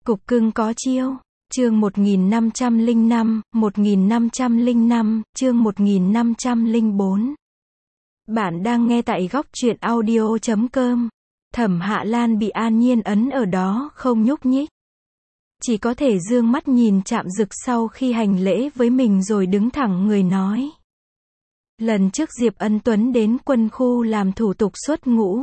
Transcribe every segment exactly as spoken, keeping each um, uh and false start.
Cục cưng có chiêu. Chương một nghìn năm trăm lẻ năm, một nghìn năm trăm lẻ năm, chương một nghìn năm trăm lẻ bốn. Bạn đang nghe tại góc truyện audio chấm com. Thẩm Hạ Lan bị An Nhiên ấn ở đó không nhúc nhích. Chỉ có thể dương mắt nhìn Trạm Dực sau khi hành lễ với mình rồi đứng thẳng người nói. Lần trước Diệp Ân Tuấn đến quân khu làm thủ tục xuất ngũ.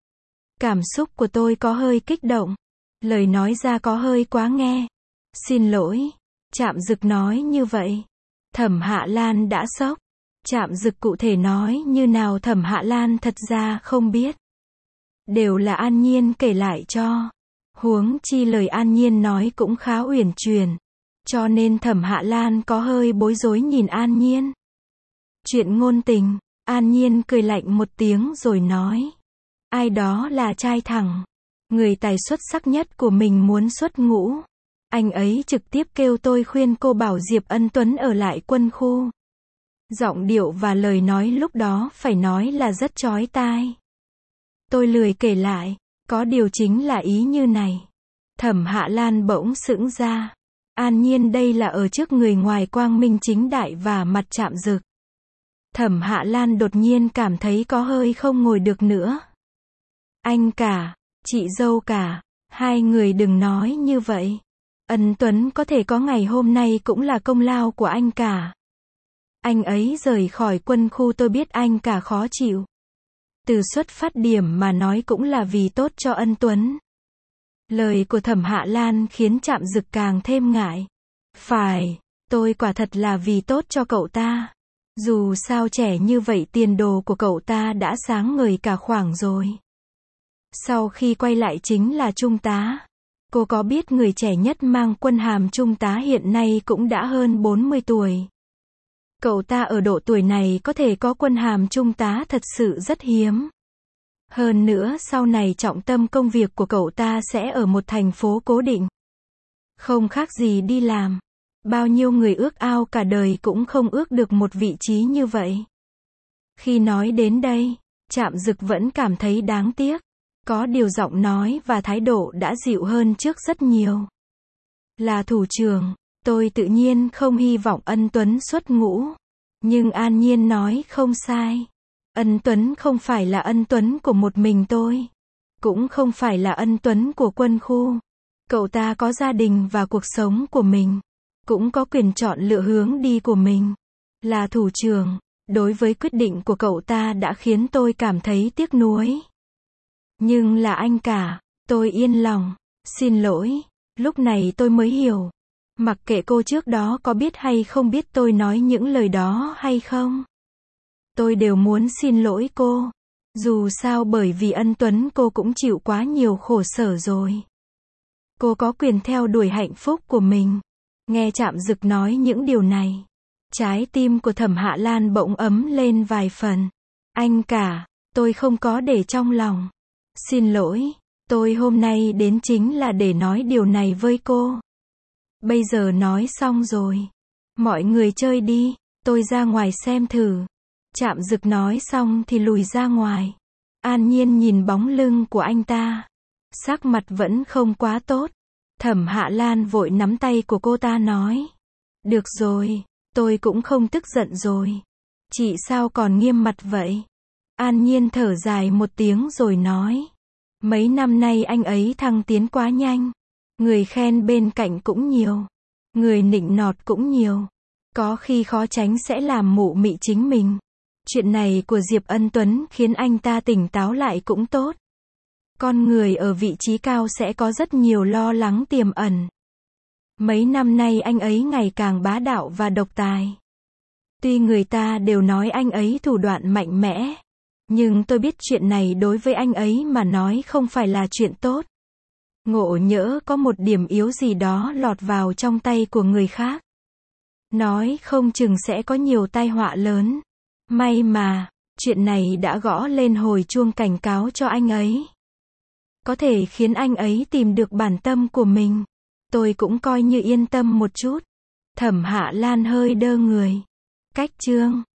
Cảm xúc của tôi có hơi kích động. Lời nói ra có hơi quá nghe. Xin lỗi. Trạm Dực nói như vậy. Thẩm Hạ Lan đã sốc. Trạm Dực cụ thể nói như nào Thẩm Hạ Lan thật ra không biết. Đều là An Nhiên kể lại cho. Huống chi lời An Nhiên nói cũng khá uyển chuyển. Cho nên Thẩm Hạ Lan có hơi bối rối nhìn An Nhiên. Chuyện ngôn tình. An Nhiên cười lạnh một tiếng rồi nói. Ai đó là trai thẳng. Người tài xuất sắc nhất của mình muốn xuất ngũ. Anh ấy trực tiếp kêu tôi khuyên cô bảo Diệp Ân Tuấn ở lại quân khu. Giọng điệu và lời nói lúc đó phải nói là rất chói tai. Tôi lười kể lại, có điều chính là ý như này. Thẩm Hạ Lan bỗng sững ra. An Nhiên đây là ở trước người ngoài quang minh chính đại và mặt Trạm Dực. Thẩm Hạ Lan đột nhiên cảm thấy có hơi không ngồi được nữa. Anh cả, chị dâu cả, hai người đừng nói như vậy. Ân Tuấn có thể có ngày hôm nay cũng là công lao của anh cả. Anh ấy rời khỏi quân khu tôi biết anh cả khó chịu. Từ xuất phát điểm mà nói cũng là vì tốt cho Ân Tuấn. Lời của Thẩm Hạ Lan khiến Trạm Dực càng thêm ngại. Phải, tôi quả thật là vì tốt cho cậu ta. Dù sao trẻ như vậy tiền đồ của cậu ta đã sáng ngời cả khoảng rồi. Sau khi quay lại chính là trung tá. Cô có biết người trẻ nhất mang quân hàm trung tá hiện nay cũng đã hơn bốn mươi tuổi. Cậu ta ở độ tuổi này có thể có quân hàm trung tá thật sự rất hiếm. Hơn nữa sau này trọng tâm công việc của cậu ta sẽ ở một thành phố cố định. Không khác gì đi làm. Bao nhiêu người ước ao cả đời cũng không ước được một vị trí như vậy. Khi nói đến đây, Trạm Dực vẫn cảm thấy đáng tiếc. Có điều giọng nói và thái độ đã dịu hơn trước rất nhiều. Là thủ trưởng, tôi tự nhiên không hy vọng Ân Tuấn xuất ngũ. Nhưng An Nhiên nói không sai. Ân Tuấn không phải là Ân Tuấn của một mình tôi. Cũng không phải là Ân Tuấn của quân khu. Cậu ta có gia đình và cuộc sống của mình. Cũng có quyền chọn lựa hướng đi của mình. Là thủ trưởng, đối với quyết định của cậu ta đã khiến tôi cảm thấy tiếc nuối. Nhưng là anh cả, tôi yên lòng. Xin lỗi, lúc này tôi mới hiểu. Mặc kệ cô trước đó có biết hay không biết tôi nói những lời đó hay không. Tôi đều muốn xin lỗi cô. Dù sao bởi vì Ân Tuấn cô cũng chịu quá nhiều khổ sở rồi. Cô có quyền theo đuổi hạnh phúc của mình. Nghe Trạm Dực nói những điều này. Trái tim của Thẩm Hạ Lan bỗng ấm lên vài phần. Anh cả, tôi không có để trong lòng. Xin lỗi, tôi hôm nay đến chính là để nói điều này với cô. Bây giờ nói xong rồi. Mọi người chơi đi, tôi ra ngoài xem thử. Trạm Dực nói xong thì lùi ra ngoài. An Nhiên nhìn bóng lưng của anh ta. Sắc mặt vẫn không quá tốt. Thẩm Hạ Lan vội nắm tay của cô ta nói. Được rồi, tôi cũng không tức giận rồi. Chị sao còn nghiêm mặt vậy? An Nhiên thở dài một tiếng rồi nói. Mấy năm nay anh ấy thăng tiến quá nhanh. Người khen bên cạnh cũng nhiều. Người nịnh nọt cũng nhiều. Có khi khó tránh sẽ làm mụ mị chính mình. Chuyện này của Diệp Ân Tuấn khiến anh ta tỉnh táo lại cũng tốt. Con người ở vị trí cao sẽ có rất nhiều lo lắng tiềm ẩn. Mấy năm nay anh ấy ngày càng bá đạo và độc tài. Tuy người ta đều nói anh ấy thủ đoạn mạnh mẽ. Nhưng tôi biết chuyện này đối với anh ấy mà nói không phải là chuyện tốt. Ngộ nhỡ có một điểm yếu gì đó lọt vào trong tay của người khác. Nói không chừng sẽ có nhiều tai họa lớn. May mà, chuyện này đã gõ lên hồi chuông cảnh cáo cho anh ấy. Có thể khiến anh ấy tìm được bản tâm của mình. Tôi cũng coi như yên tâm một chút. Thẩm Hạ Lan hơi đơ người. Cách chương.